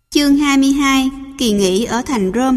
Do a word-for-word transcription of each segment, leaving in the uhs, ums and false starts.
Chương hai mươi hai. Kỳ nghỉ ở thành Rome.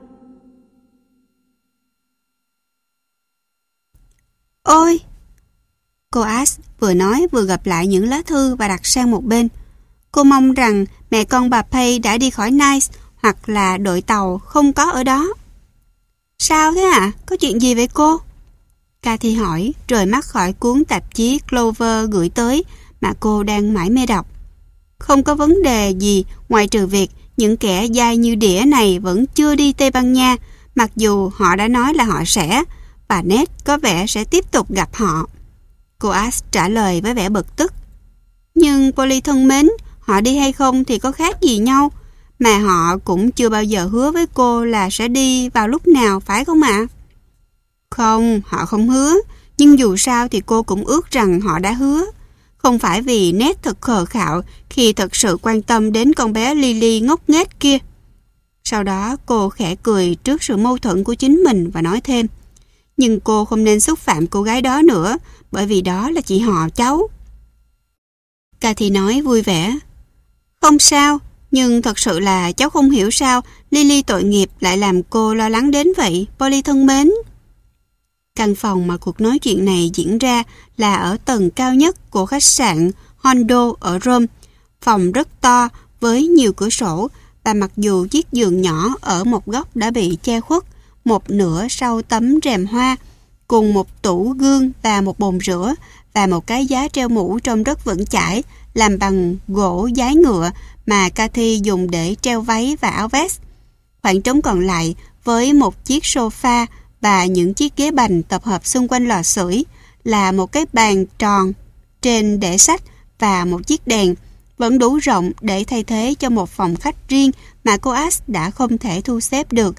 Ôi! Cô Ash vừa nói vừa gập lại những lá thư và đặt sang một bên. Cô mong rằng mẹ con bà Pay đã đi khỏi Nice hoặc là đội tàu không có ở đó. Sao thế ạ? À? Có chuyện gì vậy cô? Cathy hỏi, rời mắt khỏi cuốn tạp chí Clover gửi tới mà cô đang mải mê đọc. Không có vấn đề gì ngoại trừ việc những kẻ dai như đĩa này vẫn chưa đi Tây Ban Nha, mặc dù họ đã nói là họ sẽ, và Ned có vẻ sẽ tiếp tục gặp họ. Cô Ash trả lời với vẻ bực tức. Nhưng Polly thân mến, họ đi hay không thì có khác gì nhau, mà họ cũng chưa bao giờ hứa với cô là sẽ đi vào lúc nào, phải không ạ? À? Không, họ không hứa, nhưng dù sao thì cô cũng ước rằng họ đã hứa. Không phải vì Ned thật khờ khạo khi thật sự quan tâm đến con bé Lily ngốc nghếch kia. Sau đó cô khẽ cười trước sự mâu thuẫn của chính mình và nói thêm. Nhưng cô không nên xúc phạm cô gái đó nữa, bởi vì đó là chị họ cháu. Cathy nói vui vẻ. Không sao, nhưng thật sự là cháu không hiểu sao Lily tội nghiệp lại làm cô lo lắng đến vậy, Polly thân mến. Căn phòng mà cuộc nói chuyện này diễn ra là ở tầng cao nhất của khách sạn Hondo ở Rome. Phòng rất to với nhiều cửa sổ, và mặc dù chiếc giường nhỏ ở một góc đã bị che khuất một nửa sau tấm rèm hoa, cùng một tủ gương và một bồn rửa và một cái giá treo mũ trông rất vững chãi, làm bằng gỗ dái ngựa mà Cathy dùng để treo váy và áo vest. Khoảng trống còn lại với một chiếc sofa và những chiếc ghế bành tập hợp xung quanh lò sưởi là một cái bàn tròn trên để sách và một chiếc đèn, vẫn đủ rộng để thay thế cho một phòng khách riêng mà cô Ash đã không thể thu xếp được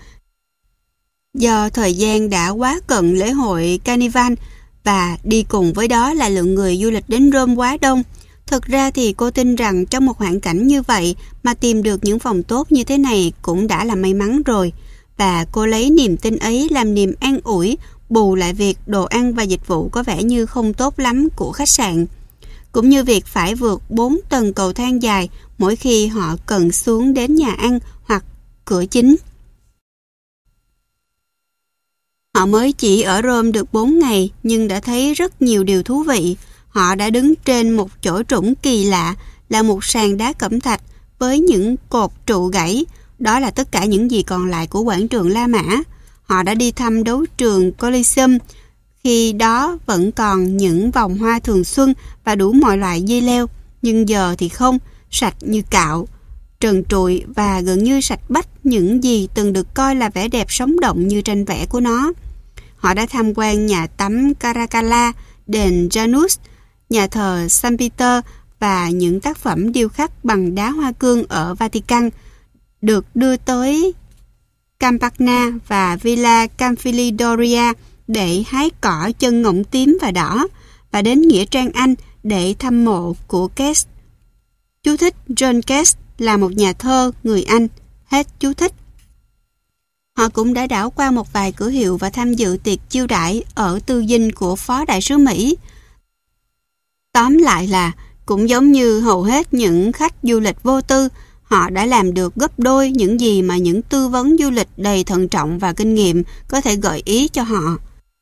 do thời gian đã quá cận lễ hội Carnival, và đi cùng với đó là lượng người du lịch đến Rome quá đông. Thực ra thì cô tin rằng trong một hoàn cảnh như vậy mà tìm được những phòng tốt như thế này cũng đã là may mắn rồi, và cô lấy niềm tin ấy làm niềm an ủi, bù lại việc đồ ăn và dịch vụ có vẻ như không tốt lắm của khách sạn, cũng như việc phải vượt bốn tầng cầu thang dài mỗi khi họ cần xuống đến nhà ăn hoặc cửa chính. Họ mới chỉ ở Rome được bốn ngày nhưng đã thấy rất nhiều điều thú vị. Họ đã đứng trên một chỗ trũng kỳ lạ là một sàn đá cẩm thạch với những cột trụ gãy. Đó là tất cả những gì còn lại của quảng trường La Mã. Họ đã đi thăm đấu trường Coliseum, khi đó vẫn còn những vòng hoa thường xuân và đủ mọi loại dây leo, nhưng giờ thì không, sạch như cạo, trần trụi và gần như sạch bách những gì từng được coi là vẻ đẹp sống động như tranh vẽ của nó. Họ đã tham quan nhà tắm Caracalla, đền Janus, nhà thờ San Peter và những tác phẩm điêu khắc bằng đá hoa cương ở Vatican, được đưa tới Campagna và Villa Campidoglio để hái cỏ chân ngỗng tím và đỏ, và đến Nghĩa Trang Anh để thăm mộ của Keats. Chú thích: John Keats là một nhà thơ người Anh. Hết chú thích. Họ cũng đã đảo qua một vài cửa hiệu và tham dự tiệc chiêu đãi ở tư dinh của Phó Đại sứ Mỹ. Tóm lại là, cũng giống như hầu hết những khách du lịch vô tư, họ đã làm được gấp đôi những gì mà những tư vấn du lịch đầy thận trọng và kinh nghiệm có thể gợi ý cho họ.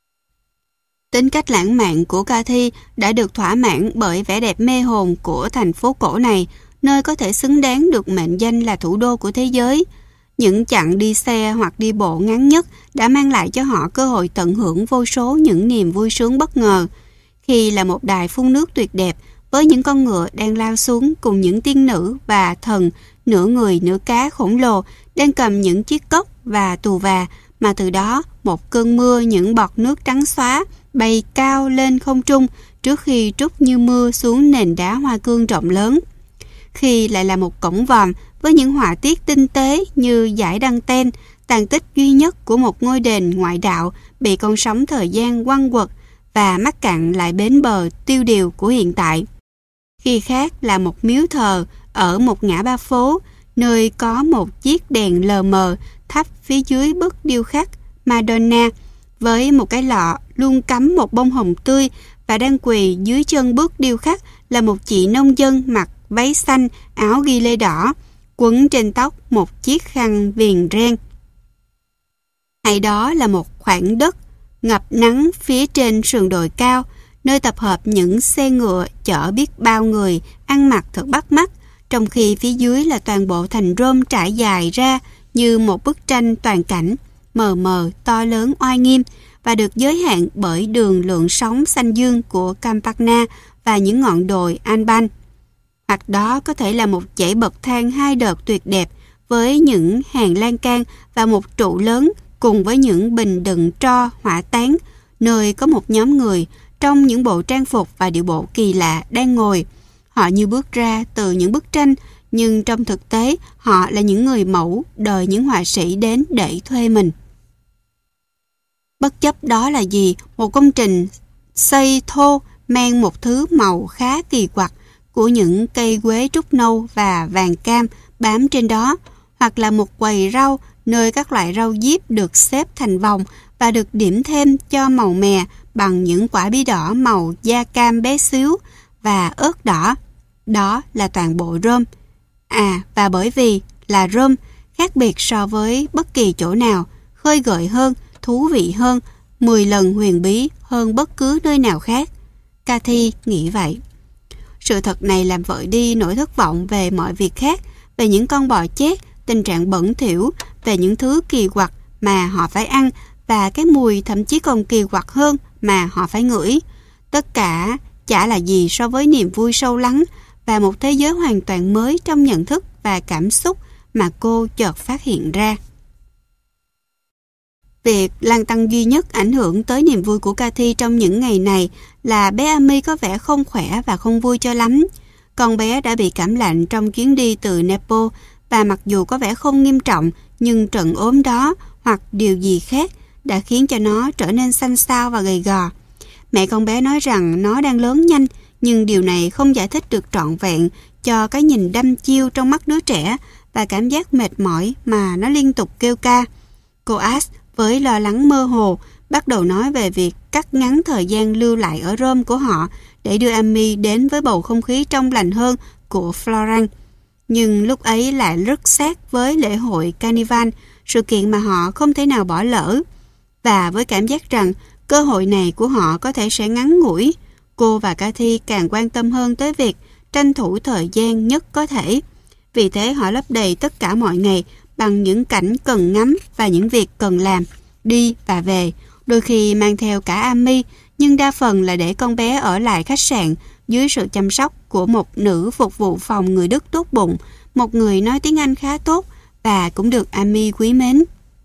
Tính cách lãng mạn của Cathy đã được thỏa mãn bởi vẻ đẹp mê hồn của thành phố cổ này, nơi có thể xứng đáng được mệnh danh là thủ đô của thế giới. Những chặng đi xe hoặc đi bộ ngắn nhất đã mang lại cho họ cơ hội tận hưởng vô số những niềm vui sướng bất ngờ. Khi là một đài phun nước tuyệt đẹp với những con ngựa đang lao xuống cùng những tiên nữ và thần nửa người nửa cá khổng lồ đang cầm những chiếc cốc và tù và, mà từ đó một cơn mưa những bọt nước trắng xóa bay cao lên không trung trước khi trút như mưa xuống nền đá hoa cương rộng lớn. Khi lại là một cổng vòm với những họa tiết tinh tế như dải đăng ten, tàn tích duy nhất của một ngôi đền ngoại đạo bị con sóng thời gian quăng quật và mắc cạn lại bến bờ tiêu điều của hiện tại. Khi khác là một miếu thờ ở một ngã ba phố, nơi có một chiếc đèn lờ mờ thắp phía dưới bức điêu khắc Madonna với một cái lọ luôn cắm một bông hồng tươi, và đang quỳ dưới chân bức điêu khắc là một chị nông dân mặc váy xanh, áo ghi lê đỏ, quấn trên tóc một chiếc khăn viền ren. Hay đó là một khoảng đất ngập nắng phía trên sườn đồi cao, nơi tập hợp những xe ngựa chở biết bao người ăn mặc thật bắt mắt, trong khi phía dưới là toàn bộ thành Rome trải dài ra như một bức tranh toàn cảnh, mờ mờ, to lớn, oai nghiêm, và được giới hạn bởi đường lượn sóng xanh dương của Campagna và những ngọn đồi Alban. Hoặc đó có thể là một dãy bậc thang hai đợt tuyệt đẹp với những hàng lan can và một trụ lớn cùng với những bình đựng tro hỏa táng, nơi có một nhóm người trong những bộ trang phục và điệu bộ kỳ lạ đang ngồi. Họ như bước ra từ những bức tranh, nhưng trong thực tế họ là những người mẫu đợi những họa sĩ đến để thuê mình. Bất chấp đó là gì, một công trình xây thô mang một thứ màu khá kỳ quặc của những cây quế trúc nâu và vàng cam bám trên đó, hoặc là một quầy rau nơi các loại rau diếp được xếp thành vòng và được điểm thêm cho màu mè bằng những quả bí đỏ màu da cam bé xíu và ớt đỏ. Đó là toàn bộ Rome. À, và bởi vì là Rome, khác biệt so với bất kỳ chỗ nào, khơi gợi hơn, thú vị hơn, mười lần huyền bí hơn bất cứ nơi nào khác. Cathy nghĩ vậy. Sự thật này làm vội đi nỗi thất vọng về mọi việc khác, về những con bò chết, tình trạng bẩn thỉu, về những thứ kỳ quặc mà họ phải ăn và cái mùi thậm chí còn kỳ quặc hơn mà họ phải ngửi. Tất cả chả là gì so với niềm vui sâu lắng và một thế giới hoàn toàn mới trong nhận thức và cảm xúc mà cô chợt phát hiện ra. Việc lan tăng duy nhất ảnh hưởng tới niềm vui của Cathy trong những ngày này là bé Amy có vẻ không khỏe và không vui cho lắm. Con bé đã bị cảm lạnh trong chuyến đi từ Naples và mặc dù có vẻ không nghiêm trọng, nhưng trận ốm đó hoặc điều gì khác đã khiến cho nó trở nên xanh xao và gầy gò. Mẹ con bé nói rằng nó đang lớn nhanh, nhưng điều này không giải thích được trọn vẹn cho cái nhìn đăm chiêu trong mắt đứa trẻ và cảm giác mệt mỏi mà nó liên tục kêu ca. Cô Ash với lo lắng mơ hồ bắt đầu nói về việc cắt ngắn thời gian lưu lại ở Rome của họ để đưa Amy đến với bầu không khí trong lành hơn của Florence. Nhưng lúc ấy lại rất sát với lễ hội Carnival, sự kiện mà họ không thể nào bỏ lỡ. Và với cảm giác rằng cơ hội này của họ có thể sẽ ngắn ngủi, cô và Cathy càng quan tâm hơn tới việc tranh thủ thời gian nhất có thể. Vì thế họ lấp đầy tất cả mọi ngày bằng những cảnh cần ngắm và những việc cần làm, đi và về, đôi khi mang theo cả Amy, nhưng đa phần là để con bé ở lại khách sạn dưới sự chăm sóc của một nữ phục vụ phòng người Đức tốt bụng, một người nói tiếng Anh khá tốt và cũng được Amy quý mến.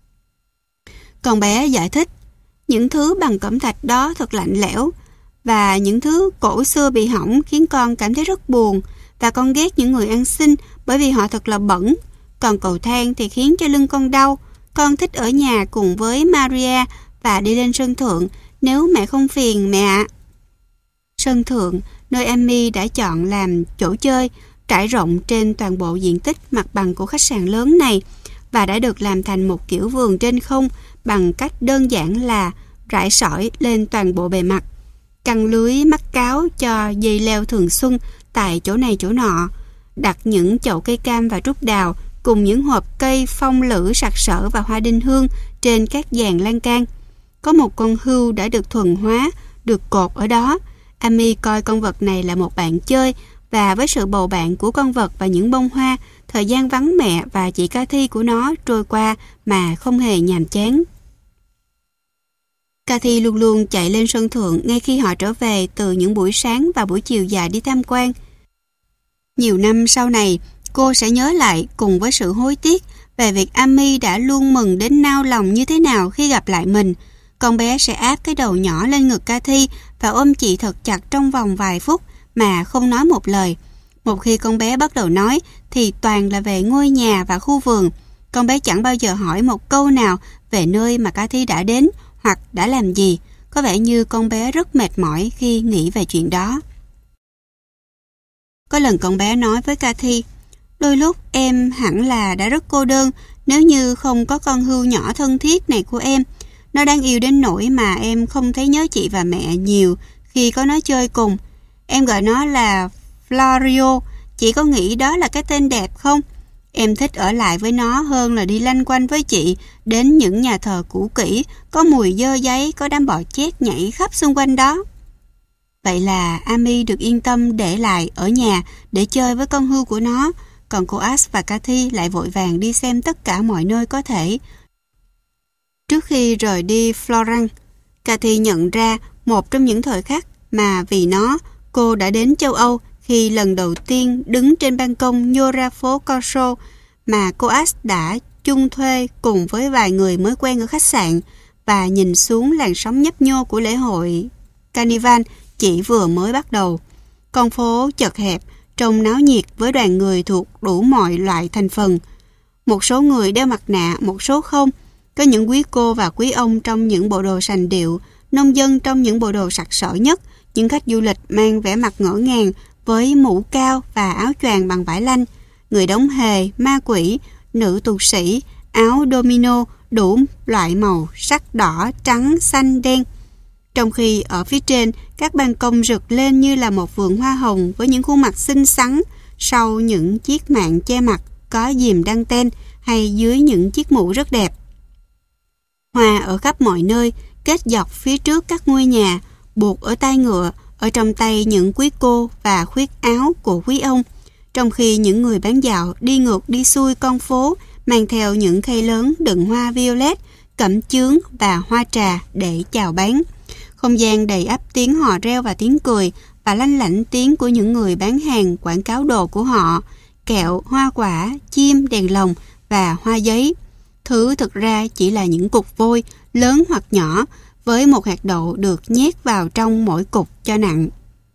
Con bé giải thích, những thứ bằng cẩm thạch đó thật lạnh lẽo và những thứ cổ xưa bị hỏng khiến con cảm thấy rất buồn, và con ghét những người ăn xin bởi vì họ thật là bẩn. Còn cầu thang thì khiến cho lưng con đau. Con thích ở nhà cùng với Maria và đi lên sân thượng nếu mẹ không phiền mẹ ạ. Sân thượng, nơi Amy đã chọn làm chỗ chơi, trải rộng trên toàn bộ diện tích mặt bằng của khách sạn lớn này và đã được làm thành một kiểu vườn trên không bằng cách đơn giản là rải sỏi lên toàn bộ bề mặt, căng lưới mắc cáo cho dây leo thường xuân tại chỗ này chỗ nọ, đặt những chậu cây cam và trúc đào cùng những hộp cây phong lữ sặc sỡ và hoa đinh hương trên các dàn lan can. Có một con hươu đã được thuần hóa, được cột ở đó. Amy coi con vật này là một bạn chơi, và với sự bầu bạn của con vật và những bông hoa, thời gian vắng mẹ và chị Cathy của nó trôi qua mà không hề nhàm chán. Cathy luôn luôn chạy lên sân thượng ngay khi họ trở về từ những buổi sáng và buổi chiều dài đi tham quan. Nhiều năm sau này, cô sẽ nhớ lại cùng với sự hối tiếc về việc Amy đã luôn mừng đến nao lòng như thế nào khi gặp lại mình. Con bé sẽ áp cái đầu nhỏ lên ngực Cathy và ôm chị thật chặt trong vòng vài phút mà không nói một lời. Một khi con bé bắt đầu nói thì toàn là về ngôi nhà và khu vườn. Con bé chẳng bao giờ hỏi một câu nào về nơi mà Cathy đã đến hoặc đã làm gì. Có vẻ như con bé rất mệt mỏi khi nghĩ về chuyện đó. Có lần con bé nói với Cathy, đôi lúc em hẳn là đã rất cô đơn nếu như không có con hươu nhỏ thân thiết này của em. Nó đáng yêu đến nỗi mà em không thấy nhớ chị và mẹ nhiều khi có nó chơi cùng. Em gọi nó là Florio, chị có nghĩ đó là cái tên đẹp không? Em thích ở lại với nó hơn là đi lanh quanh với chị đến những nhà thờ cũ kỹ, có mùi dơ giấy, có đám bọ chét nhảy khắp xung quanh đó. Vậy là Amy được yên tâm để lại ở nhà để chơi với con hươu của nó, còn cô Ash và Cathy lại vội vàng đi xem tất cả mọi nơi có thể. Trước khi rời đi Florence, Cathy nhận ra một trong những thời khắc mà vì nó, cô đã đến châu Âu khi lần đầu tiên đứng trên ban công nhô ra phố Corso mà cô Ash đã chung thuê cùng với vài người mới quen ở khách sạn và nhìn xuống làn sóng nhấp nhô của lễ hội Carnival chỉ vừa mới bắt đầu. Con phố chật hẹp, trông náo nhiệt với đoàn người thuộc đủ mọi loại thành phần. Một số người đeo mặt nạ, một số không. Có những quý cô và quý ông trong những bộ đồ sành điệu, nông dân trong những bộ đồ sặc sỡ nhất, những khách du lịch mang vẻ mặt ngỡ ngàng với mũ cao và áo choàng bằng vải lanh, người đóng hề, ma quỷ, nữ tu sĩ, áo domino đủ loại màu sắc đỏ, trắng, xanh, đen. Trong khi ở phía trên, các ban công rực lên như là một vườn hoa hồng với những khuôn mặt xinh xắn sau những chiếc mạng che mặt có diềm đăng ten hay dưới những chiếc mũ rất đẹp. Hoa ở khắp mọi nơi, kết dọc phía trước các ngôi nhà, buộc ở tai ngựa, ở trong tay những quý cô và khuyết áo của quý ông, trong khi những người bán dạo đi ngược đi xuôi con phố mang theo những khay lớn đựng hoa violet, cẩm chướng và hoa trà để chào bán. Không gian đầy ắp tiếng hò reo và tiếng cười và lanh lảnh tiếng của những người bán hàng quảng cáo đồ của họ, kẹo, hoa quả, chim, đèn lồng và hoa giấy. Thứ thực ra chỉ là những cục vôi, lớn hoặc nhỏ, với một hạt đậu được nhét vào trong mỗi cục cho nặng.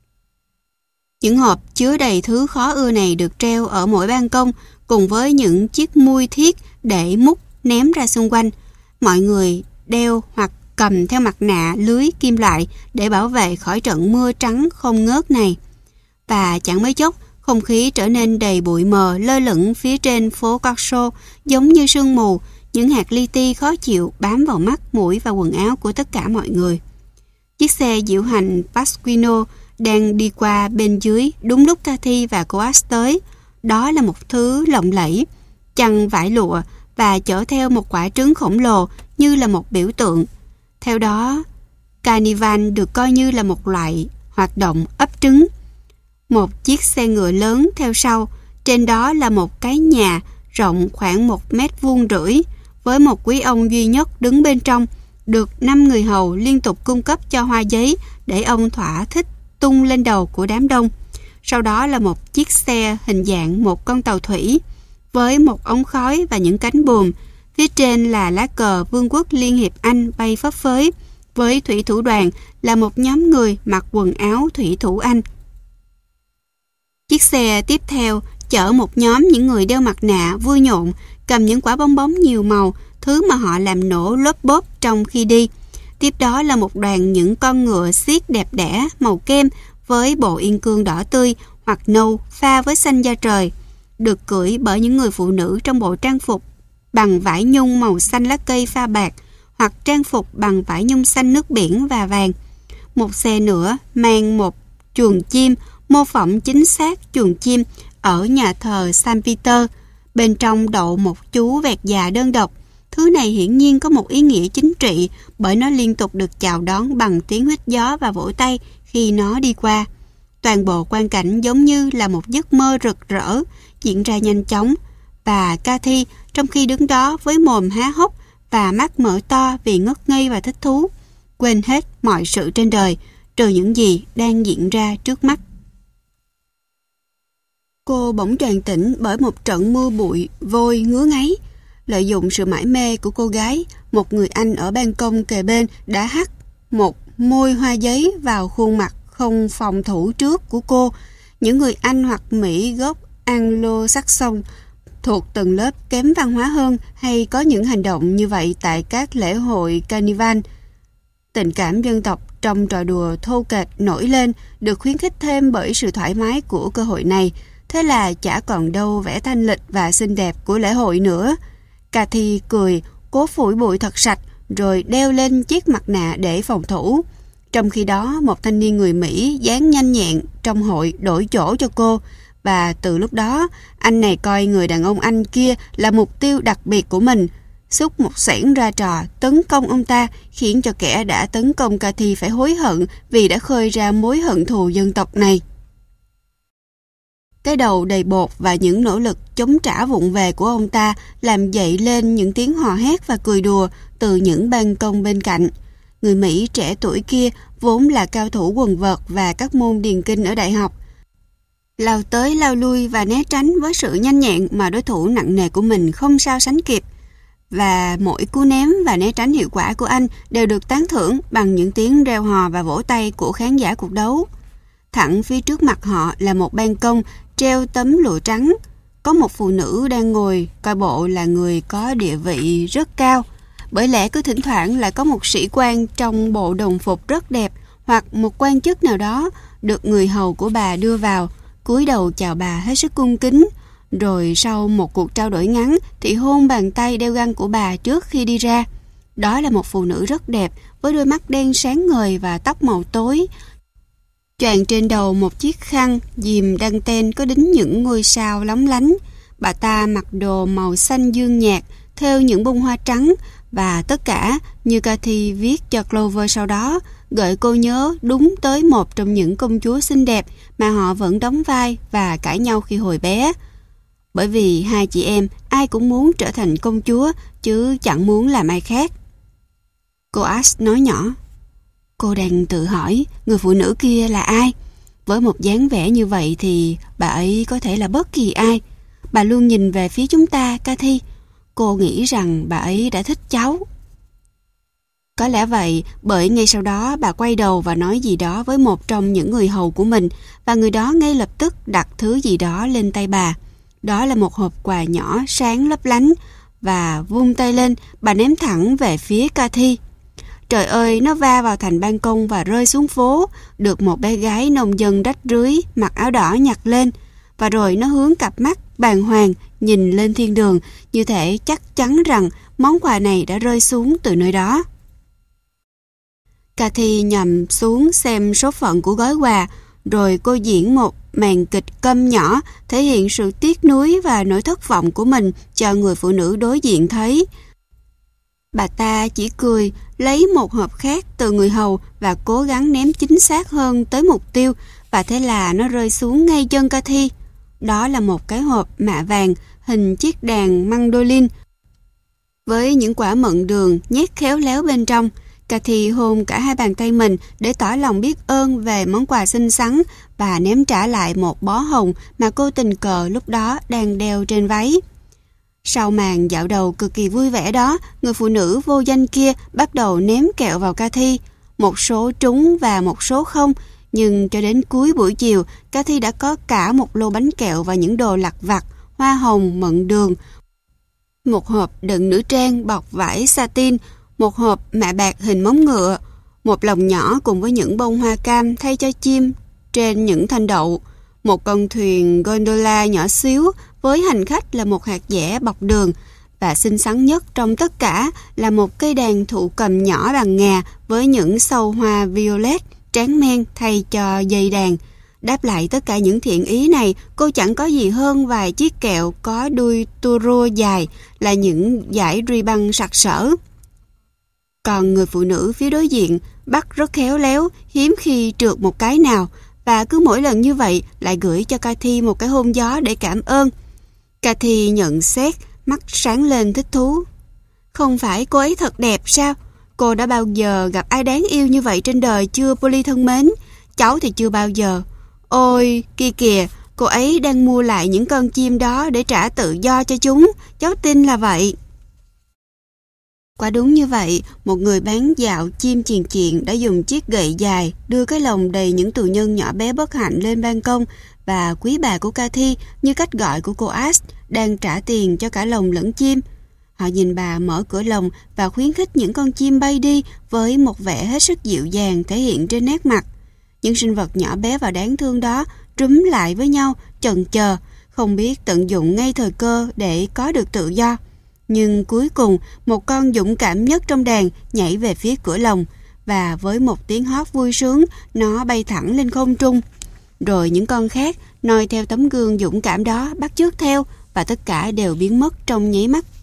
Những hộp chứa đầy thứ khó ưa này được treo ở mỗi ban công cùng với những chiếc mui thiết để múc ném ra xung quanh. Mọi người đeo hoặc cầm theo mặt nạ lưới kim loại để bảo vệ khỏi trận mưa trắng không ngớt này. Và chẳng mấy chốc, không khí trở nên đầy bụi mờ lơ lửng phía trên phố Corso giống như sương mù, những hạt li ti khó chịu bám vào mắt, mũi và quần áo của tất cả mọi người. Chiếc xe diễu hành Pasquino đang đi qua bên dưới đúng lúc Cathy và cô Ash tới. Đó là một thứ lộng lẫy, chăn vải lụa và chở theo một quả trứng khổng lồ như là một biểu tượng. Theo đó, Carnival được coi như là một loại hoạt động ấp trứng. Một chiếc xe ngựa lớn theo sau, trên đó là một cái nhà rộng khoảng một mét vuông rưỡi, với một quý ông duy nhất đứng bên trong, được năm người hầu liên tục cung cấp cho hoa giấy để ông thỏa thích tung lên đầu của đám đông. Sau đó là một chiếc xe hình dạng một con tàu thủy, với một ống khói và những cánh buồm. Phía trên là lá cờ Vương quốc Liên hiệp Anh bay phấp phới, với thủy thủ đoàn là một nhóm người mặc quần áo thủy thủ Anh. Chiếc xe tiếp theo chở một nhóm những người đeo mặt nạ vui nhộn, cầm những quả bong bóng nhiều màu, thứ mà họ làm nổ lốp bốp trong khi đi. Tiếp đó là một đoàn những con ngựa xiết đẹp đẽ màu kem với bộ yên cương đỏ tươi hoặc nâu pha với xanh da trời, được cưỡi bởi những người phụ nữ trong bộ trang phục bằng vải nhung màu xanh lá cây pha bạc hoặc trang phục bằng vải nhung xanh nước biển và vàng. Một xe nữa mang một chuồng chim mô phỏng chính xác chuồng chim ở nhà thờ San Peter. Bên trong đậu một chú vẹt già đơn độc. Thứ này hiển nhiên có một ý nghĩa chính trị bởi nó liên tục được chào đón bằng tiếng huýt gió và vỗ tay khi nó đi qua. Toàn bộ quang cảnh giống như là một giấc mơ rực rỡ diễn ra nhanh chóng, và Cathy trong khi đứng đó với mồm há hốc và mắt mở to vì ngất ngây và thích thú, quên hết mọi sự trên đời trừ những gì đang diễn ra trước mắt. Cô bỗng tràn tỉnh bởi một trận mưa bụi vôi ngứa ngáy. Lợi dụng sự mải mê của cô gái, một người anh ở ban công kề bên đã hắt một môi hoa giấy vào khuôn mặt không phòng thủ trước của cô. Những người Anh hoặc Mỹ gốc Anglo-Saxon thuộc tầng lớp kém văn hóa hơn hay có những hành động như vậy tại các lễ hội Carnival. Tình cảm dân tộc trong trò đùa thô kệch nổi lên, được khuyến khích thêm bởi sự thoải mái của cơ hội này. Thế là chả còn đâu vẻ thanh lịch và xinh đẹp của lễ hội nữa. Cathy cười, cố phủi bụi thật sạch, rồi đeo lên chiếc mặt nạ để phòng thủ. Trong khi đó, một thanh niên người Mỹ dáng nhanh nhẹn trong hội đổi chỗ cho cô, và từ lúc đó, anh này coi người đàn ông Anh kia là mục tiêu đặc biệt của mình. Xúc một xẻng ra trò tấn công ông ta, khiến cho kẻ đã tấn công Cathy phải hối hận vì đã khơi ra mối hận thù dân tộc này. Cái đầu đầy bột và những nỗ lực chống trả vụng về của ông ta làm dậy lên những tiếng hò hét và cười đùa từ những ban công bên cạnh. Người Mỹ trẻ tuổi kia vốn là cao thủ quần vợt và các môn điền kinh ở đại học. Lao tới lao lui và né tránh với sự nhanh nhẹn mà đối thủ nặng nề của mình không sao sánh kịp. Và mỗi cú ném và né tránh hiệu quả của anh đều được tán thưởng bằng những tiếng reo hò và vỗ tay của khán giả cuộc đấu. Thẳng phía trước mặt họ là một ban công treo tấm lụa trắng. Có một phụ nữ đang ngồi, coi bộ là người có địa vị rất cao. Bởi lẽ cứ thỉnh thoảng lại có một sĩ quan trong bộ đồng phục rất đẹp hoặc một quan chức nào đó được người hầu của bà đưa vào, cúi đầu chào bà hết sức cung kính. Rồi sau một cuộc trao đổi ngắn thì hôn bàn tay đeo găng của bà trước khi đi ra. Đó là một phụ nữ rất đẹp với đôi mắt đen sáng ngời và tóc màu tối. Choàng trên đầu một chiếc khăn dìm đăng ten có đính những ngôi sao lóng lánh. Bà ta mặc đồ màu xanh dương nhạt theo những bông hoa trắng và tất cả như Cathy viết cho Clover sau đó gợi cô nhớ đúng tới một trong những công chúa xinh đẹp mà họ vẫn đóng vai và cãi nhau khi hồi bé. Bởi vì hai chị em ai cũng muốn trở thành công chúa chứ chẳng muốn làm ai khác. Cô Ash nói nhỏ. Cô đang tự hỏi người phụ nữ kia là ai? Với một dáng vẻ như vậy thì bà ấy có thể là bất kỳ ai. Bà luôn nhìn về phía chúng ta, Cathy. Cô nghĩ rằng bà ấy đã thích cháu. Có lẽ vậy, bởi ngay sau đó bà quay đầu và nói gì đó với một trong những người hầu của mình và người đó ngay lập tức đặt thứ gì đó lên tay bà. Đó là một hộp quà nhỏ sáng lấp lánh và vung tay lên, bà ném thẳng về phía Cathy. Trời ơi, nó va vào thành ban công và rơi xuống phố, được một bé gái nông dân rách rưới, mặc áo đỏ nhặt lên. Và rồi nó hướng cặp mắt bàng hoàng nhìn lên thiên đường, như thể chắc chắn rằng món quà này đã rơi xuống từ nơi đó. Cathy nhầm xuống xem số phận của gói quà, rồi cô diễn một màn kịch câm nhỏ thể hiện sự tiếc nuối và nỗi thất vọng của mình cho người phụ nữ đối diện thấy. Bà ta chỉ cười, lấy một hộp khác từ người hầu và cố gắng ném chính xác hơn tới mục tiêu, và thế là nó rơi xuống ngay chân Cathy. Đó là một cái hộp mạ vàng hình chiếc đàn mandolin với những quả mận đường nhét khéo léo bên trong. Cathy hôn cả hai bàn tay mình để tỏ lòng biết ơn về món quà xinh xắn và ném trả lại một bó hồng mà cô tình cờ lúc đó đang đeo trên váy. Sau màn dạo đầu cực kỳ vui vẻ đó, người phụ nữ vô danh kia bắt đầu ném kẹo vào Cathy. Một số trúng và một số không, nhưng cho đến cuối buổi chiều, Cathy đã có cả một lô bánh kẹo và những đồ lặt vặt, hoa hồng, mận đường, một hộp đựng nữ trang bọc vải satin, một hộp mạ bạc hình móng ngựa, một lồng nhỏ cùng với những bông hoa cam thay cho chim trên những thanh đậu, một con thuyền gondola nhỏ xíu với hành khách là một hạt dẻ bọc đường, và xinh xắn nhất trong tất cả là một cây đàn thụ cầm nhỏ bằng ngà với những sâu hoa violet tráng men thay cho dây đàn. Đáp lại tất cả những thiện ý này, cô chẳng có gì hơn vài chiếc kẹo có đuôi tua rua dài là những dải ruy băng sặc sỡ. Còn người phụ nữ phía đối diện bắt rất khéo léo, hiếm khi trượt một cái nào, và cứ mỗi lần như vậy lại gửi cho Cathy một cái hôn gió để cảm ơn. Cathy nhận xét, mắt sáng lên thích thú. Không phải cô ấy thật đẹp sao? Cô đã bao giờ gặp ai đáng yêu như vậy trên đời chưa, Polly thân mến? Cháu thì chưa bao giờ. Ôi, kia kìa, cô ấy đang mua lại những con chim đó để trả tự do cho chúng. Cháu tin là vậy. Quả đúng như vậy, một người bán dạo chim chiền chiện đã dùng chiếc gậy dài đưa cái lồng đầy những tù nhân nhỏ bé bất hạnh lên ban công, và quý bà của Cathy, như cách gọi của cô Ash, đang trả tiền cho cả lồng lẫn chim. Họ nhìn bà mở cửa lồng và khuyến khích những con chim bay đi với một vẻ hết sức dịu dàng thể hiện trên nét mặt. Những sinh vật nhỏ bé và đáng thương đó trúm lại với nhau, chần chờ, không biết tận dụng ngay thời cơ để có được tự do. Nhưng cuối cùng, một con dũng cảm nhất trong đàn nhảy về phía cửa lồng, và với một tiếng hót vui sướng, nó bay thẳng lên không trung. Rồi những con khác noi theo tấm gương dũng cảm đó, bắt chước theo, và tất cả đều biến mất trong nháy mắt.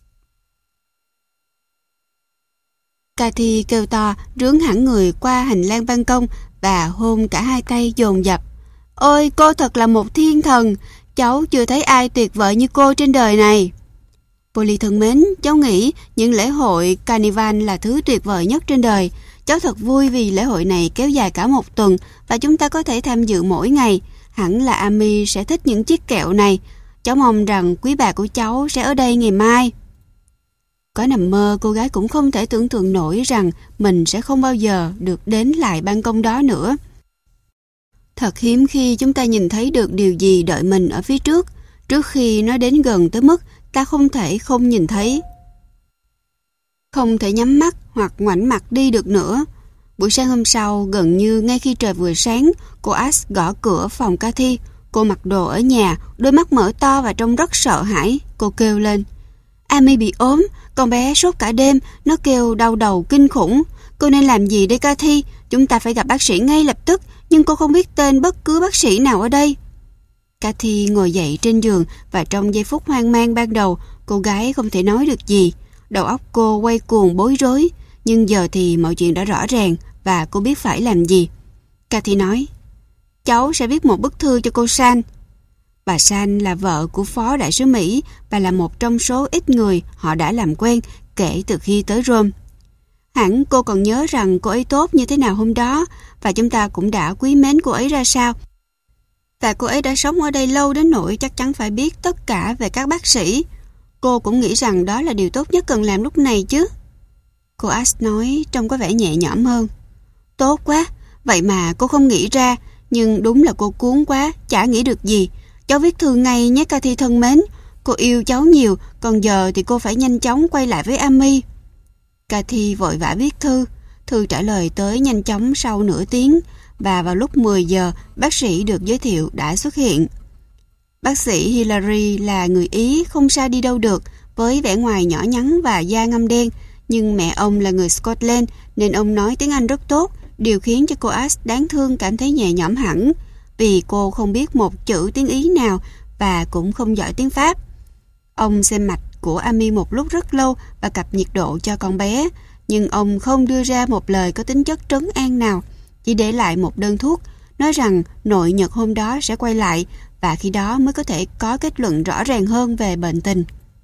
Cathy kêu to, rướn hẳn người qua hành lang ban công và hôn cả hai tay dồn dập. Ôi, cô thật là một thiên thần, cháu chưa thấy ai tuyệt vời như cô trên đời này. Polly thân mến, cháu nghĩ những lễ hội Carnival là thứ tuyệt vời nhất trên đời. Cháu thật vui vì lễ hội này kéo dài cả một tuần và chúng ta có thể tham dự mỗi ngày. Hẳn là Amy sẽ thích những chiếc kẹo này. Cháu mong rằng quý bà của cháu sẽ ở đây ngày mai. Có nằm mơ, cô gái cũng không thể tưởng tượng nổi rằng mình sẽ không bao giờ được đến lại ban công đó nữa. Thật hiếm khi chúng ta nhìn thấy được điều gì đợi mình ở phía trước, trước khi nó đến gần tới mức ta không thể không nhìn thấy. Không thể nhắm mắt hoặc ngoảnh mặt đi được nữa. Buổi sáng hôm sau, gần như ngay khi trời vừa sáng, cô Ash gõ cửa phòng Cathy. Cô mặc đồ ở nhà, đôi mắt mở to và trông rất sợ hãi. Cô kêu lên. Amy bị ốm, con bé sốt cả đêm, nó kêu đau đầu kinh khủng. Cô nên làm gì đây Cathy? Chúng ta phải gặp bác sĩ ngay lập tức, nhưng cô không biết tên bất cứ bác sĩ nào ở đây. Cathy ngồi dậy trên giường và trong giây phút hoang mang ban đầu, cô gái không thể nói được gì. Đầu óc cô quay cuồng bối rối, nhưng giờ thì mọi chuyện đã rõ ràng và cô biết phải làm gì. Cathy nói, cháu sẽ viết một bức thư cho cô San. Bà San là vợ của phó đại sứ Mỹ và là một trong số ít người họ đã làm quen kể từ khi tới Rome. Hẳn cô còn nhớ rằng cô ấy tốt như thế nào hôm đó và chúng ta cũng đã quý mến cô ấy ra sao. Và cô ấy đã sống ở đây lâu đến nỗi chắc chắn phải biết tất cả về các bác sĩ. Cô cũng nghĩ rằng đó là điều tốt nhất cần làm lúc này chứ. Cô Ash nói trông có vẻ nhẹ nhõm hơn. Tốt quá, vậy mà cô không nghĩ ra, nhưng đúng là cô cuốn quá, chả nghĩ được gì. Cháu viết thư ngay nhé Cathy thân mến, cô yêu cháu nhiều, còn giờ thì cô phải nhanh chóng quay lại với Amy. Cathy vội vã viết thư, thư trả lời tới nhanh chóng sau nửa tiếng, và vào lúc mười giờ, bác sĩ được giới thiệu đã xuất hiện. Bác sĩ Hillary là người Ý không xa đi đâu được, với vẻ ngoài nhỏ nhắn và da ngăm đen, nhưng mẹ ông là người Scotland nên ông nói tiếng Anh rất tốt, điều khiến cho cô Ash đáng thương cảm thấy nhẹ nhõm hẳn, vì cô không biết một chữ tiếng Ý nào và cũng không giỏi tiếng Pháp. Ông xem mạch của Amy một lúc rất lâu và cập nhiệt độ cho con bé, nhưng ông không đưa ra một lời có tính chất trấn an nào, chỉ để lại một đơn thuốc, nói rằng nội nhật hôm đó sẽ quay lại và khi đó mới có thể có kết luận rõ ràng hơn về bệnh tình.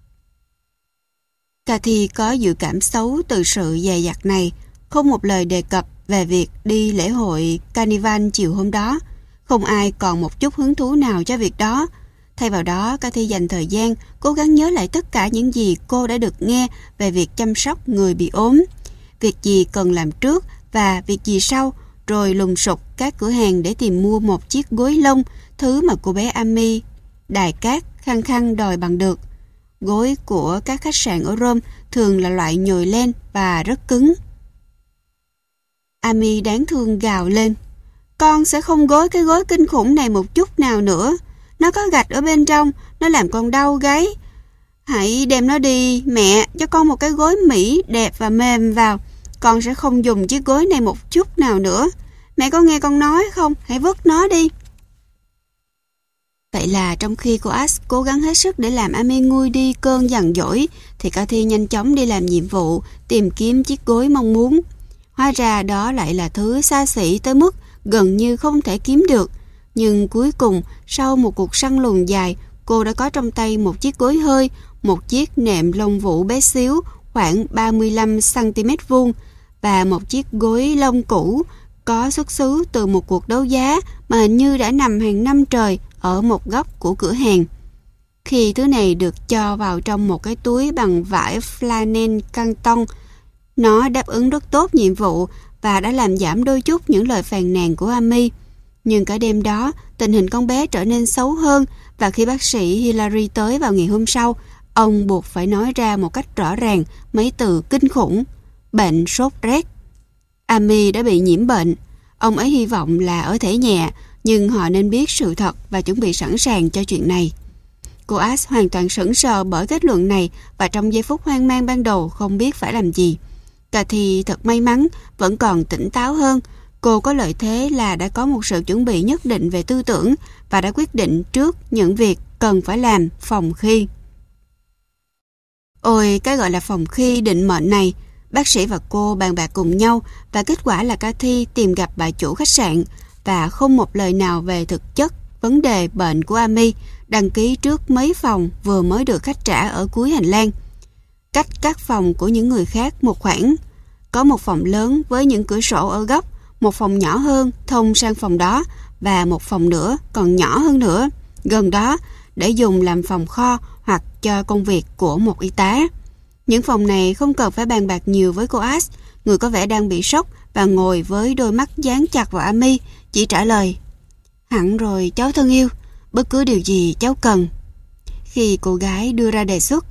Cathy có dự cảm xấu từ sự dè dặt này, không một lời đề cập về việc đi lễ hội Carnival chiều hôm đó. Không ai còn một chút hứng thú nào cho việc đó. Thay vào đó, Cathy dành thời gian cố gắng nhớ lại tất cả những gì cô đã được nghe về việc chăm sóc người bị ốm, việc gì cần làm trước và việc gì sau, rồi lùng sục các cửa hàng để tìm mua một chiếc gối lông, thứ mà cô bé Amy đài cát khăng khăng đòi bằng được. Gối của các khách sạn ở Rome thường là loại nhồi len và rất cứng. Amy đáng thương gào lên. Con sẽ không gối cái gối kinh khủng này một chút nào nữa. Nó có gạch ở bên trong, nó làm con đau gáy. Hãy đem nó đi, mẹ, cho con một cái gối Mỹ đẹp và mềm vào. Con sẽ không dùng chiếc gối này một chút nào nữa. Mẹ có nghe con nói không? Hãy vứt nó đi. Vậy là trong khi cô Ash cố gắng hết sức để làm Amy nguôi đi cơn giận dỗi, thì Cathy nhanh chóng đi làm nhiệm vụ tìm kiếm chiếc gối mong muốn. Hóa ra đó lại là thứ xa xỉ tới mức gần như không thể kiếm được. Nhưng cuối cùng, sau một cuộc săn lùng dài, cô đã có trong tay một chiếc gối hơi, một chiếc nệm lông vũ bé xíu khoảng ba mươi lăm xăng ti mét vuông và một chiếc gối lông cũ có xuất xứ từ một cuộc đấu giá mà hình như đã nằm hàng năm trời ở một góc của cửa hàng. Khi thứ này được cho vào trong một cái túi bằng vải flannel canton, nó đáp ứng rất tốt nhiệm vụ và đã làm giảm đôi chút những lời phàn nàn của Amy. Nhưng cả đêm đó, tình hình con bé trở nên xấu hơn và khi bác sĩ Hillary tới vào ngày hôm sau, ông buộc phải nói ra một cách rõ ràng mấy từ kinh khủng: bệnh sốt rét. Amy đã bị nhiễm bệnh. Ông ấy hy vọng là ở thể nhẹ, nhưng họ nên biết sự thật và chuẩn bị sẵn sàng cho chuyện này. Cô Ash hoàn toàn sững sờ bởi kết luận này và trong giây phút hoang mang ban đầu không biết phải làm gì. Cathy thật may mắn, vẫn còn tỉnh táo hơn. Cô có lợi thế là đã có một sự chuẩn bị nhất định về tư tưởng và đã quyết định trước những việc cần phải làm phòng khi. Ôi, cái gọi là phòng khi định mệnh này, bác sĩ và cô bàn bạc cùng nhau và kết quả là Cathy tìm gặp bà chủ khách sạn và không một lời nào về thực chất vấn đề bệnh của Amy, đăng ký trước mấy phòng vừa mới được khách trả ở cuối hành lang. Cách các phòng của những người khác một khoảng. Có một phòng lớn với những cửa sổ ở góc, một phòng nhỏ hơn thông sang phòng đó và một phòng nữa còn nhỏ hơn nữa, gần đó để dùng làm phòng kho hoặc cho công việc của một y tá. Những phòng này không cần phải bàn bạc nhiều với cô Ash, người có vẻ đang bị sốc và ngồi với đôi mắt dán chặt vào Amy, chỉ trả lời: "Hẳn rồi cháu thân yêu, bất cứ điều gì cháu cần." Khi cô gái đưa ra đề xuất,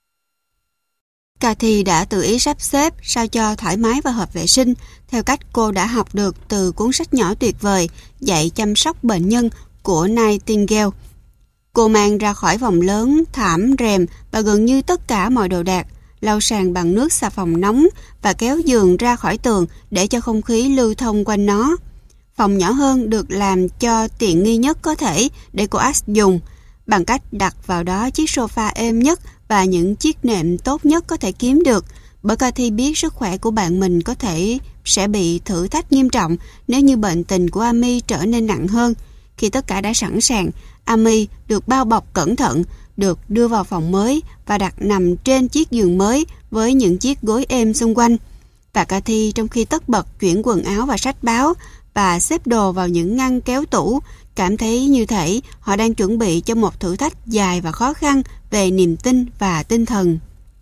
Cathy đã tự ý sắp xếp sao cho thoải mái và hợp vệ sinh theo cách cô đã học được từ cuốn sách nhỏ tuyệt vời dạy chăm sóc bệnh nhân của Nightingale. Cô mang ra khỏi phòng lớn thảm rèm và gần như tất cả mọi đồ đạc, lau sàn bằng nước xà phòng nóng và kéo giường ra khỏi tường để cho không khí lưu thông quanh nó. Phòng nhỏ hơn được làm cho tiện nghi nhất có thể để cô Ash dùng, bằng cách đặt vào đó chiếc sofa êm nhất và những chiếc nệm tốt nhất có thể kiếm được, bởi Cathy biết sức khỏe của bạn mình có thể sẽ bị thử thách nghiêm trọng nếu như bệnh tình của Amy trở nên nặng hơn. Khi tất cả đã sẵn sàng, Amy được bao bọc cẩn thận, được đưa vào phòng mới và đặt nằm trên chiếc giường mới với những chiếc gối êm xung quanh. Và Cathy trong khi tất bật chuyển quần áo và sách báo và xếp đồ vào những ngăn kéo tủ, cảm thấy như thể họ đang chuẩn bị cho một thử thách dài và khó khăn về niềm tin và tinh thần.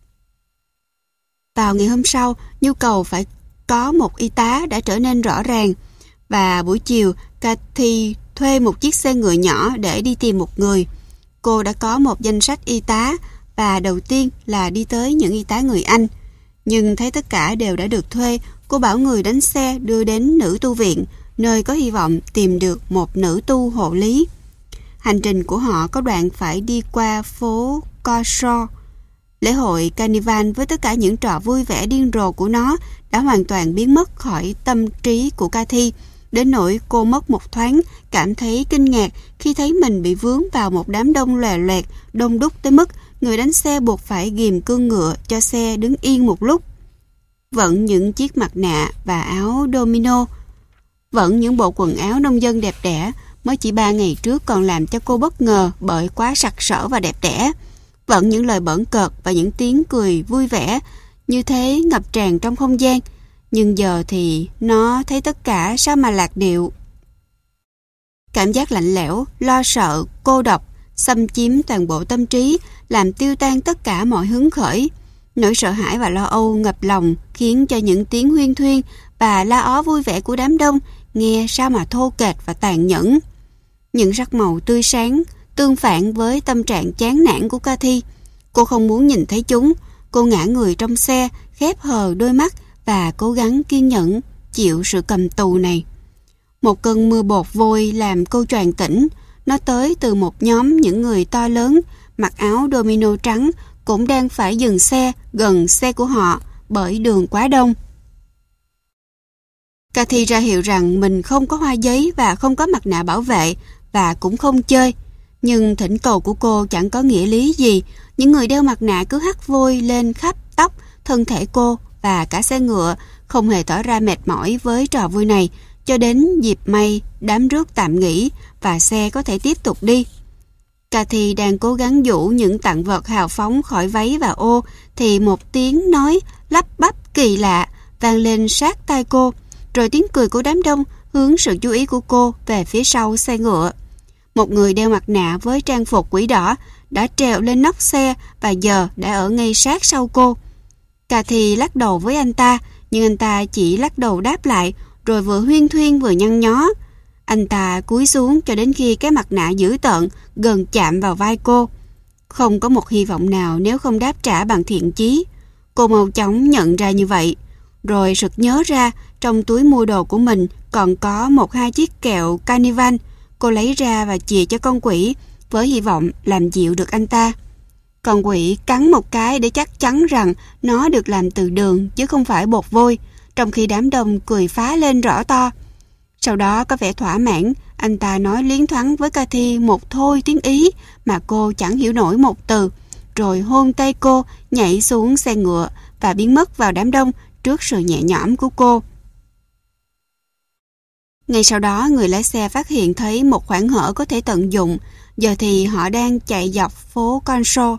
Vào ngày hôm sau, nhu cầu phải có một y tá đã trở nên rõ ràng, và buổi chiều, Cathy thuê một chiếc xe ngựa nhỏ để đi tìm một người. Cô đã có một danh sách y tá và đầu tiên là đi tới những y tá người Anh. Nhưng thấy tất cả đều đã được thuê, cô bảo người đánh xe đưa đến nữ tu viện, nơi có hy vọng tìm được một nữ tu hộ lý. Hành trình của họ có đoạn phải đi qua phố Corso. Lễ hội Carnival với tất cả những trò vui vẻ điên rồ của nó đã hoàn toàn biến mất khỏi tâm trí của Cathy, đến nỗi cô mất một thoáng cảm thấy kinh ngạc khi thấy mình bị vướng vào một đám đông lòe loẹt, đông đúc tới mức người đánh xe buộc phải ghìm cương ngựa cho xe đứng yên một lúc. Vẫn những chiếc mặt nạ và áo domino, vẫn những bộ quần áo nông dân đẹp đẽ mới chỉ ba ngày trước còn làm cho cô bất ngờ bởi quá sặc sỡ và đẹp đẽ. Vẫn những lời bỡn cợt và những tiếng cười vui vẻ như thế ngập tràn trong không gian. Nhưng giờ thì nó thấy tất cả sao mà lạc điệu. Cảm giác lạnh lẽo, lo sợ, cô độc xâm chiếm toàn bộ tâm trí, làm tiêu tan tất cả mọi hứng khởi. Nỗi sợ hãi và lo âu ngập lòng khiến cho những tiếng huyên thuyên và la ó vui vẻ của đám đông nghe sao mà thô kệch và tàn nhẫn. Những sắc màu tươi sáng tương phản với tâm trạng chán nản của Cathy. Cô không muốn nhìn thấy chúng. Cô ngã người trong xe, khép hờ đôi mắt và cố gắng kiên nhẫn chịu sự cầm tù này. Một cơn mưa bột vôi làm cô choàng tỉnh. Nó tới từ một nhóm những người to lớn, mặc áo domino trắng, cũng đang phải dừng xe gần xe của họ bởi đường quá đông. Cathy ra hiệu rằng mình không có hoa giấy và không có mặt nạ bảo vệ và cũng không chơi. Nhưng thỉnh cầu của cô chẳng có nghĩa lý gì. Những người đeo mặt nạ cứ hắt vôi lên khắp tóc, thân thể cô và cả xe ngựa, không hề tỏ ra mệt mỏi với trò vui này, cho đến dịp may đám rước tạm nghỉ và xe có thể tiếp tục đi. Cathy đang cố gắng giũ những tặng vật hào phóng khỏi váy và ô, thì một tiếng nói lắp bắp kỳ lạ vang lên sát tai cô, rồi tiếng cười của đám đông hướng sự chú ý của cô về phía sau xe ngựa. Một người đeo mặt nạ với trang phục quỷ đỏ đã trèo lên nóc xe và giờ đã ở ngay sát sau cô. Cathy lắc đầu với anh ta, nhưng anh ta chỉ lắc đầu đáp lại, rồi vừa huyên thuyên vừa nhăn nhó. Anh ta cúi xuống cho đến khi cái mặt nạ dữ tợn gần chạm vào vai cô. Không có một hy vọng nào nếu không đáp trả bằng thiện chí. Cô mau chóng nhận ra như vậy, rồi sực nhớ ra trong túi mua đồ của mình còn có một hai chiếc kẹo Carnival. Cô lấy ra và chìa cho con quỷ với hy vọng làm dịu được anh ta. Con quỷ cắn một cái để chắc chắn rằng nó được làm từ đường chứ không phải bột vôi, trong khi đám đông cười phá lên rõ to. Sau đó có vẻ thỏa mãn, anh ta nói liến thoáng với Cathy một thôi tiếng Ý mà cô chẳng hiểu nổi một từ, rồi hôn tay cô, nhảy xuống xe ngựa và biến mất vào đám đông trước sự nhẹ nhõm của cô. Ngay sau đó, người lái xe phát hiện thấy một khoảng hở có thể tận dụng, giờ thì họ đang chạy dọc phố Console.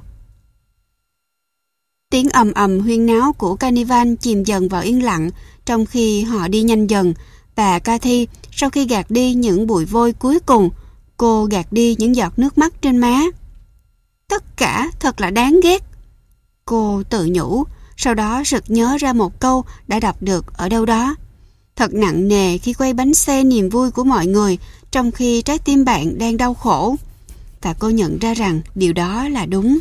Tiếng ầm ầm huyên náo của Carnival chìm dần vào yên lặng trong khi họ đi nhanh dần, và Cathy, sau khi gạt đi những bụi vôi cuối cùng, cô gạt đi những giọt nước mắt trên má. Tất cả thật là đáng ghét, cô tự nhủ, sau đó sực nhớ ra một câu đã đọc được ở đâu đó. Thật nặng nề khi quay bánh xe niềm vui của mọi người trong khi trái tim bạn đang đau khổ. Và cô nhận ra rằng điều đó là đúng.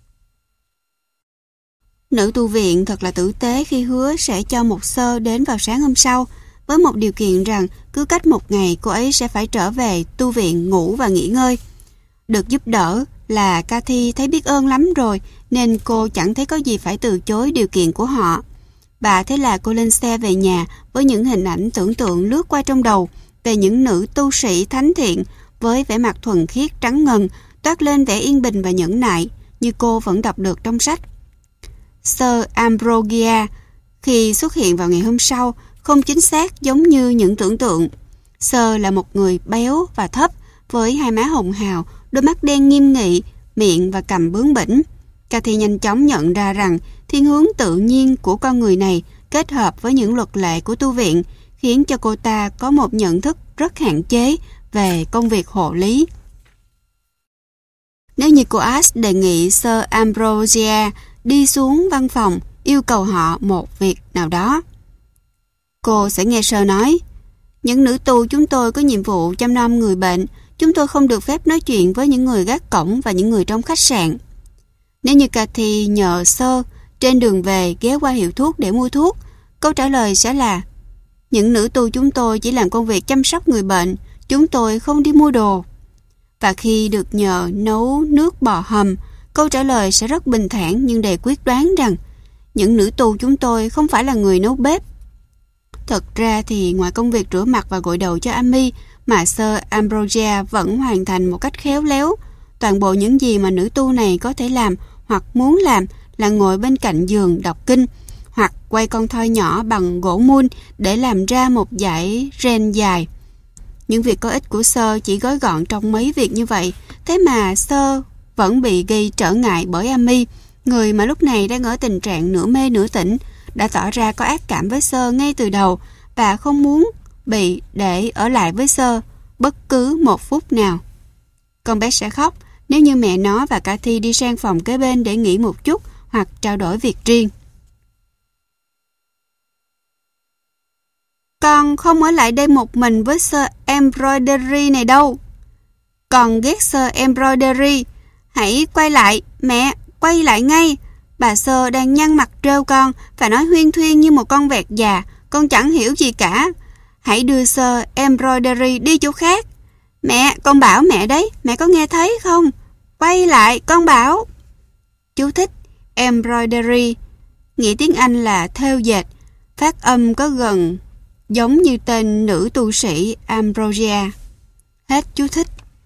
Nữ tu viện thật là tử tế khi hứa sẽ cho một sơ đến vào sáng hôm sau, với một điều kiện rằng cứ cách một ngày cô ấy sẽ phải trở về tu viện ngủ và nghỉ ngơi. Được giúp đỡ là Cathy thấy biết ơn lắm rồi, nên cô chẳng thấy có gì phải từ chối điều kiện của họ. Và thế là cô lên xe về nhà với những hình ảnh tưởng tượng lướt qua trong đầu về những nữ tu sĩ thánh thiện với vẻ mặt thuần khiết trắng ngần, toát lên vẻ yên bình và nhẫn nại như cô vẫn đọc được trong sách. Sir Ambrogia khi xuất hiện vào ngày hôm sau không chính xác giống như những tưởng tượng. Sir là một người béo và thấp với hai má hồng hào, đôi mắt đen nghiêm nghị, miệng và cằm bướng bỉnh. Cathy nhanh chóng nhận ra rằng thiên hướng tự nhiên của con người này kết hợp với những luật lệ của tu viện khiến cho cô ta có một nhận thức rất hạn chế về công việc hộ lý. Nếu như cô Ash đề nghị Sir Ambrosia đi xuống văn phòng yêu cầu họ một việc nào đó, cô sẽ nghe Sir nói: những nữ tu chúng tôi có nhiệm vụ chăm nom người bệnh, chúng tôi không được phép nói chuyện với những người gác cổng và những người trong khách sạn. Nếu như Cathy nhờ Sir trên đường về ghé qua hiệu thuốc để mua thuốc, câu trả lời sẽ là: những nữ tu chúng tôi chỉ làm công việc chăm sóc người bệnh, chúng tôi không đi mua đồ. Và khi được nhờ nấu nước bò hầm, câu trả lời sẽ rất bình thản nhưng đầy quyết đoán rằng những nữ tu chúng tôi không phải là người nấu bếp. Thật ra thì ngoài công việc rửa mặt và gội đầu cho Amy mà Sir Ambrosia vẫn hoàn thành một cách khéo léo, toàn bộ những gì mà nữ tu này có thể làm hoặc muốn làm là ngồi bên cạnh giường đọc kinh, hoặc quay con thoi nhỏ bằng gỗ mun để làm ra một dải ren dài. Những việc có ích của Sir chỉ gói gọn trong mấy việc như vậy, thế mà Sir vẫn bị gây trở ngại bởi Amy, người mà lúc này đang ở tình trạng nửa mê nửa tỉnh, đã tỏ ra có ác cảm với Sir ngay từ đầu và không muốn bị để ở lại với Sir bất cứ một phút nào. Con bé sẽ khóc nếu như mẹ nó và Cathy đi sang phòng kế bên để nghỉ một chút hoặc trao đổi việc riêng. Con không ở lại đây một mình với Sir Embroidery này đâu. Con ghét Sir Embroidery. Hãy quay lại, mẹ, quay lại ngay. Bà Sir đang nhăn mặt trêu con và nói huyên thuyên như một con vẹt già. Con chẳng hiểu gì cả. Hãy đưa Sir Embroidery đi chỗ khác. Mẹ, con bảo mẹ đấy, mẹ có nghe thấy không? Quay lại, con bảo. Chú thích: Embroidery, nghĩa tiếng Anh là thêu dệt, phát âm có gần giống như tên nữ tu sĩ Ambrosia. Hết chú thích.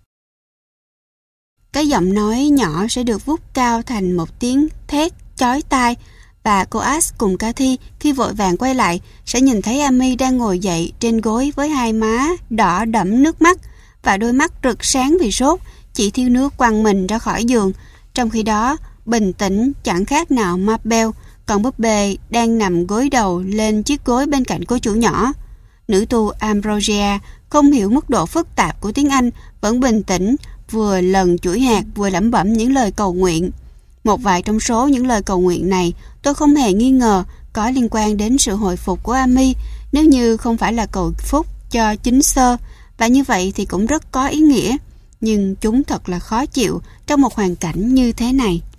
Cái giọng nói nhỏ sẽ được vút cao thành một tiếng thét chói tai, và cô Ash cùng Cathy khi vội vàng quay lại sẽ nhìn thấy Amy đang ngồi dậy trên gối với hai má đỏ đẫm nước mắt và đôi mắt rực sáng vì sốt, chỉ thiếu nước quăng mình ra khỏi giường. Trong khi đó, bình tĩnh chẳng khác nào Mabel, còn búp bê đang nằm gối đầu lên chiếc gối bên cạnh cô chủ nhỏ. Nữ tu Ambrosia không hiểu mức độ phức tạp của tiếng Anh, vẫn bình tĩnh, vừa lần chuỗi hạt vừa lẩm bẩm những lời cầu nguyện. Một vài trong số những lời cầu nguyện này tôi không hề nghi ngờ có liên quan đến sự hồi phục của Amy, nếu như không phải là cầu phúc cho chính Sir, và như vậy thì cũng rất có ý nghĩa. Nhưng chúng thật là khó chịu trong một hoàn cảnh như thế này.